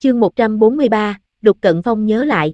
Chương 143, Lục Cận Phong nhớ lại.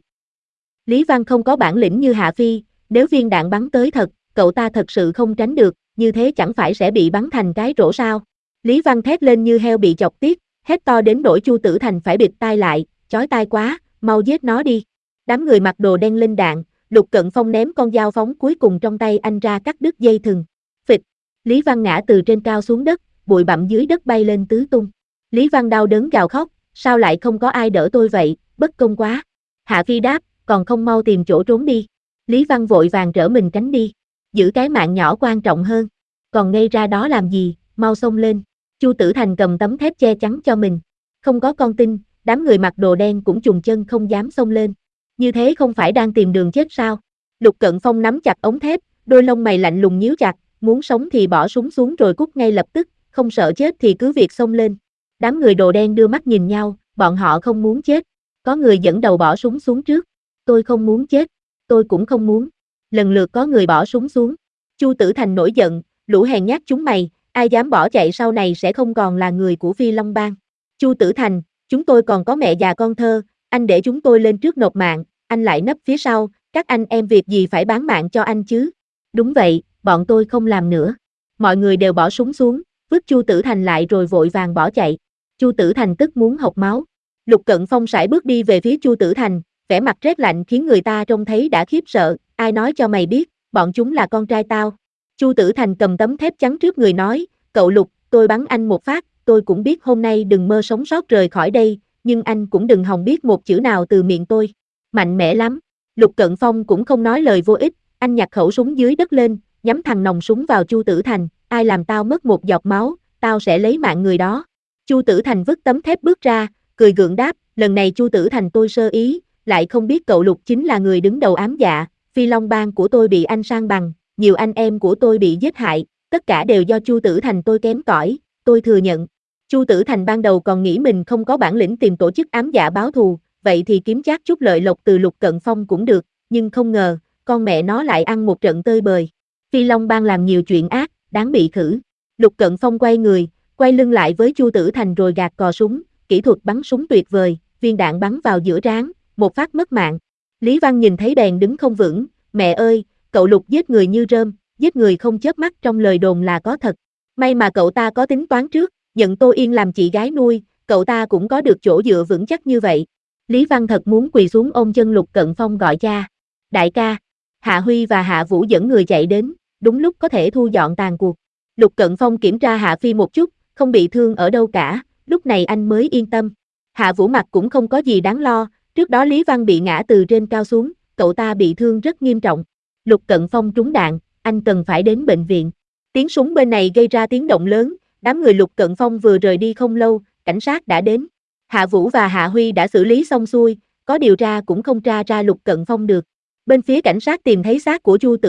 Lý Văn không có bản lĩnh như Hạ Phi, nếu viên đạn bắn tới thật, cậu ta thật sự không tránh được, như thế chẳng phải sẽ bị bắn thành cái rổ sao? Lý Văn thét lên như heo bị chọc tiết, hét to đến nỗi Chu Tử Thành phải bịt tai lại, chói tai quá, mau giết nó đi. Đám người mặc đồ đen linh đạn, Lục Cận Phong ném con dao phóng cuối cùng trong tay anh ra cắt đứt dây thừng. Phịch, Lý Văn ngã từ trên cao xuống đất, bụi bặm dưới đất bay lên tứ tung. Lý Văn đau đớn gào khóc, sao lại không có ai đỡ tôi vậy, bất công quá. Hạ Phi đáp, còn không mau tìm chỗ trốn đi. Lý Văn vội vàng trở mình tránh đi. Giữ cái mạng nhỏ quan trọng hơn. Còn ngây ra đó làm gì, mau xông lên. Chu Tử Thành cầm tấm thép che chắn cho mình. Không có con tin, đám người mặc đồ đen cũng chùng chân không dám xông lên. Như thế không phải đang tìm đường chết sao? Lục Cận Phong nắm chặt ống thép, đôi lông mày lạnh lùng nhíu chặt, muốn sống thì bỏ súng xuống rồi cút ngay lập tức, không sợ chết thì cứ việc xông lên. Đám người đồ đen đưa mắt nhìn nhau, bọn họ không muốn chết. Có người dẫn đầu bỏ súng xuống trước. Tôi không muốn chết, tôi cũng không muốn. Lần lượt có người bỏ súng xuống. Chu Tử Thành nổi giận, lũ hèn nhát chúng mày, ai dám bỏ chạy sau này sẽ không còn là người của Phi Long Bang. Chu Tử Thành, chúng tôi còn có mẹ già con thơ, anh để chúng tôi lên trước nộp mạng, anh lại nấp phía sau, các anh em việc gì phải bán mạng cho anh chứ? Đúng vậy, bọn tôi không làm nữa. Mọi người đều bỏ súng xuống, vứt Chu Tử Thành lại rồi vội vàng bỏ chạy. Chu Tử Thành tức muốn hộc máu. Lục Cận Phong sải bước đi về phía Chu Tử Thành, vẻ mặt rét lạnh khiến người ta trông thấy đã khiếp sợ, ai nói cho mày biết, bọn chúng là con trai tao. Chu Tử Thành cầm tấm thép chắn trước người nói, cậu Lục, tôi bắn anh một phát, tôi cũng biết hôm nay đừng mơ sống sót rời khỏi đây, nhưng anh cũng đừng hòng biết một chữ nào từ miệng tôi. Mạnh mẽ lắm. Lục Cận Phong cũng không nói lời vô ích, anh nhặt khẩu súng dưới đất lên, nhắm thẳng nòng súng vào Chu Tử Thành, ai làm tao mất một giọt máu, tao sẽ lấy mạng người đó. Chu Tử Thành vứt tấm thép bước ra, cười gượng đáp, lần này Chu Tử Thành tôi sơ ý, lại không biết cậu Lục chính là người đứng đầu ám dạ, Phi Long Bang của tôi bị anh san bằng, nhiều anh em của tôi bị giết hại, tất cả đều do Chu Tử Thành tôi kém cỏi, tôi thừa nhận. Chu Tử Thành ban đầu còn nghĩ mình không có bản lĩnh tìm tổ chức ám dạ báo thù, vậy thì kiếm chác chút lợi lộc từ Lục Cận Phong cũng được, nhưng không ngờ, con mẹ nó lại ăn một trận tơi bời. Phi Long Bang làm nhiều chuyện ác, đáng bị khử. Lục Cận Phong quay người, quay lưng lại với Chu Tử Thành rồi gạt cò súng, kỹ thuật bắn súng tuyệt vời, viên đạn bắn vào giữa trán, một phát mất mạng. Lý Văn nhìn thấy bèn đứng không vững, mẹ ơi, cậu Lục giết người như rơm, giết người không chớp mắt trong lời đồn là có thật. May mà cậu ta có tính toán trước, nhận Tô Yên làm chị gái nuôi, cậu ta cũng có được chỗ dựa vững chắc như vậy. Lý Văn thật muốn quỳ xuống ôm chân Lục Cận Phong gọi cha. Đại ca, Hạ Huy và Hạ Vũ dẫn người chạy đến, đúng lúc có thể thu dọn tàn cuộc. Lục Cận Phong kiểm tra Hạ Phi một chút, không bị thương ở đâu cả, lúc này anh mới yên tâm. Hạ Vũ mặt cũng không có gì đáng lo, trước đó Lý Văn bị ngã từ trên cao xuống, cậu ta bị thương rất nghiêm trọng. Lục Cận Phong trúng đạn, anh cần phải đến bệnh viện. Tiếng súng bên này gây ra tiếng động lớn, đám người Lục Cận Phong vừa rời đi không lâu, cảnh sát đã đến. Hạ Vũ và Hạ Huy đã xử lý xong xuôi, có điều tra cũng không tra ra Lục Cận Phong được. Bên phía cảnh sát tìm thấy xác của Chu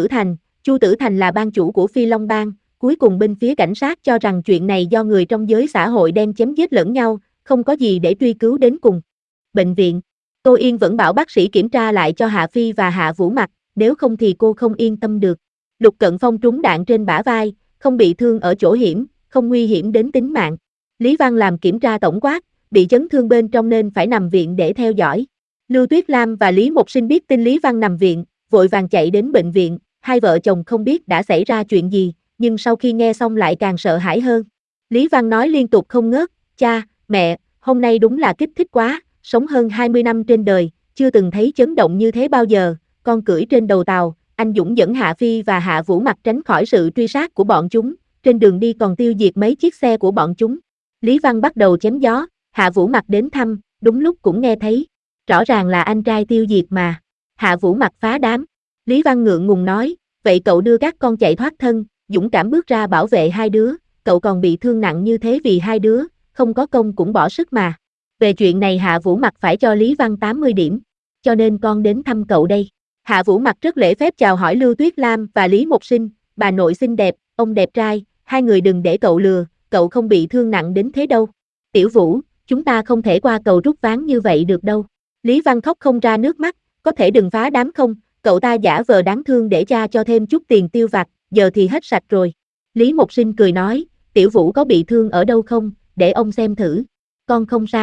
Tử Thành là bang chủ của Phi Long Bang, cuối cùng bên phía cảnh sát cho rằng chuyện này do người trong giới xã hội đen chém giết lẫn nhau, không có gì để truy cứu đến cùng. Bệnh viện, Tô Yên vẫn bảo bác sĩ kiểm tra lại cho Hạ Phi và Hạ Vũ mặt, nếu không thì cô không yên tâm được. Lục Cận Phong trúng đạn trên bả vai, không bị thương ở chỗ hiểm, không nguy hiểm đến tính mạng. Lý Văn làm kiểm tra tổng quát, bị chấn thương bên trong nên phải nằm viện để theo dõi. Lưu Tuyết Lam và Lý Mộc Sinh biết tin Lý Văn nằm viện, vội vàng chạy đến bệnh viện, hai vợ chồng không biết đã xảy ra chuyện gì, nhưng sau khi nghe xong lại càng sợ hãi hơn. Lý Văn nói liên tục không ngớt, cha, mẹ, hôm nay đúng là kích thích quá, sống hơn 20 năm trên đời, chưa từng thấy chấn động như thế bao giờ, con cưỡi trên đầu tàu, anh Dũng dẫn Hạ Phi và Hạ Vũ mặt tránh khỏi sự truy sát của bọn chúng, trên đường đi còn tiêu diệt mấy chiếc xe của bọn chúng. Lý Văn bắt đầu chém gió, Hạ Vũ mặt đến thăm, đúng lúc cũng nghe thấy, rõ ràng là anh trai tiêu diệt mà. Hạ Vũ mặt phá đám. Lý Văn ngượng ngùng nói, vậy cậu đưa các con chạy thoát thân, dũng cảm bước ra bảo vệ hai đứa, cậu còn bị thương nặng như thế vì hai đứa, không có công cũng bỏ sức mà. Về chuyện này Hạ Vũ mặt phải cho Lý Văn 80 điểm, cho nên con đến thăm cậu đây. Hạ Vũ mặt rất lễ phép chào hỏi Lưu Tuyết Lam và Lý Mộc Sinh, bà nội xinh đẹp, ông đẹp trai, hai người đừng để cậu lừa, cậu không bị thương nặng đến thế đâu. Tiểu Vũ, chúng ta không thể qua cầu rút ván như vậy được đâu. Lý Văn khóc không ra nước mắt, có thể đừng phá đám không, cậu ta giả vờ đáng thương để cha cho thêm chút tiền tiêu vặt, giờ thì hết sạch rồi. Lý Mộc Sinh cười nói, Tiểu Vũ có bị thương ở đâu không, để ông xem thử. Con không sao.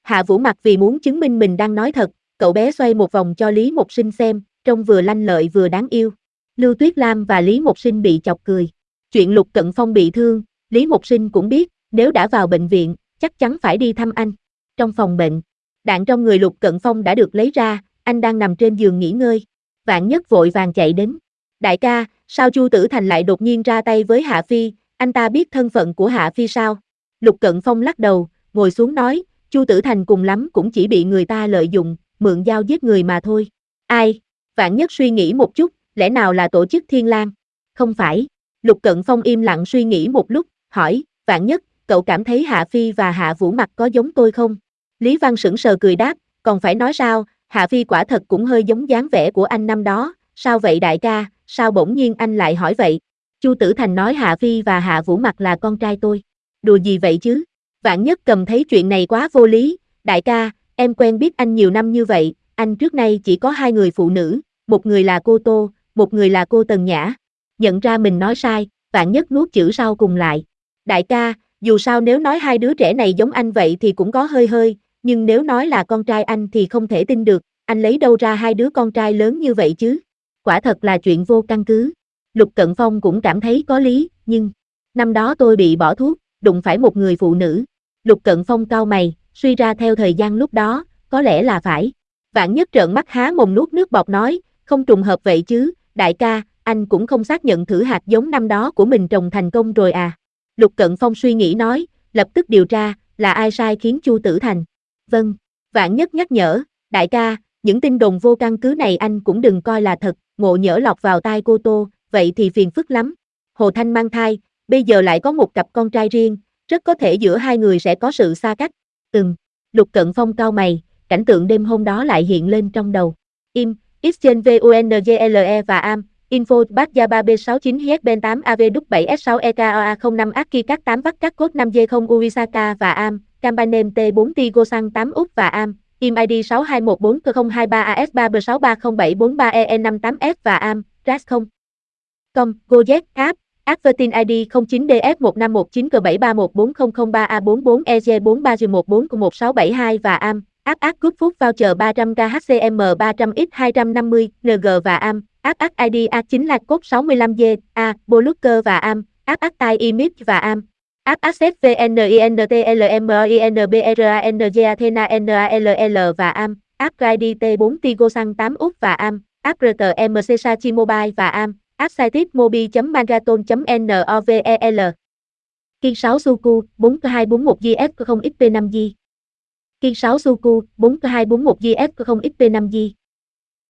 Hạ Vũ Mặc vì muốn chứng minh mình đang nói thật, cậu bé xoay một vòng cho Lý Mộc Sinh xem, trông vừa lanh lợi vừa đáng yêu. Lưu Tuyết Lam và Lý Mộc Sinh bị chọc cười. Chuyện Lục Cận Phong bị thương, Lý Mộc Sinh cũng biết, nếu đã vào bệnh viện, chắc chắn phải đi thăm anh. Trong phòng bệnh, đạn trong người Lục Cận Phong đã được lấy ra, anh đang nằm trên giường nghỉ ngơi. Vạn Nhất vội vàng chạy đến. Đại ca, sao Chu Tử Thành lại đột nhiên ra tay với Hạ Phi, anh ta biết thân phận của Hạ Phi sao? Lục Cận Phong lắc đầu, ngồi xuống nói, Chu Tử Thành cùng lắm cũng chỉ bị người ta lợi dụng, mượn dao giết người mà thôi. Ai? Vạn Nhất suy nghĩ một chút, lẽ nào là tổ chức Thiên Lang? Không phải. Lục Cận Phong im lặng suy nghĩ một lúc, hỏi, Vạn Nhất, cậu cảm thấy Hạ Phi và Hạ Vũ Mặc có giống tôi không? Lý Văn sững sờ cười đáp, còn phải nói sao, Hạ Phi quả thật cũng hơi giống dáng vẻ của anh năm đó, sao vậy đại ca, sao bỗng nhiên anh lại hỏi vậy? Chu Tử Thành nói Hạ Phi và Hạ Vũ Mặc là con trai tôi. Đùa gì vậy chứ? Vạn Nhất cầm thấy chuyện này quá vô lý, đại ca, em quen biết anh nhiều năm như vậy, anh trước nay chỉ có 2 người phụ nữ, một người là cô Tô, một người là cô Tần Nhã. Nhận ra mình nói sai, Vạn Nhất nuốt chữ sau cùng lại. Đại ca, dù sao nếu nói 2 đứa trẻ này giống anh vậy thì cũng có hơi hơi, nhưng nếu nói là con trai anh thì không thể tin được, anh lấy đâu ra 2 đứa con trai lớn như vậy chứ? Quả thật là chuyện vô căn cứ. Lục Cận Phong cũng cảm thấy có lý, nhưng năm đó tôi bị bỏ thuốc, đụng phải một người phụ nữ. Lục Cận Phong cau mày, suy ra theo thời gian lúc đó, có lẽ là phải. Vạn Nhất trợn mắt há mồm nuốt nước bọt nói, không trùng hợp vậy chứ, đại ca, anh cũng không xác nhận thử hạt giống năm đó của mình trồng thành công rồi à? Lục Cận Phong suy nghĩ nói, lập tức điều tra, là ai sai khiến Chu Tử Thành? Vâng. Vạn Nhất nhắc nhở, đại ca, những tin đồn vô căn cứ này anh cũng đừng coi là thật, ngộ nhỡ lọt vào tai cô Tô, vậy thì phiền phức lắm. Hồ Thanh mang thai, bây giờ lại có một cặp con trai riêng, rất có thể giữa 2 người sẽ có sự xa cách. Lục Cận Phong cau mày, cảnh tượng đêm hôm đó lại hiện lên trong đầu. Exchange VUNGLE và AM, Info Bát Gia 3B69 HB 8 AV7S6 EKOA 05 Aki các 8 vắt các cốt 5G0 Urisaka và AM, Campanem T4 Tigosan 8 Úc và AM, IM ID 6214-023AS3B6307443EE58S và AM, RAS0. Com, Gojek, App, Advertin ID 09DF1519407314003A44EG43G14167 và AM, App Good Food Voucher 300k HCM 300X250 NG và AM, App ID A9 là code 65G, A, Boluker và AM, App Tai Image và AM, App Access VNINTLMINBRANG Athena NALL và AM, App ID T4 Tigosan 8 Úc và AM, App RTMC Sachi Mobile và AM, App Site mobi.magaton.novel. Kiên 6 Suku, 4241GF0XP5G. Kiên 6 Suku, 4241GF0XP5G.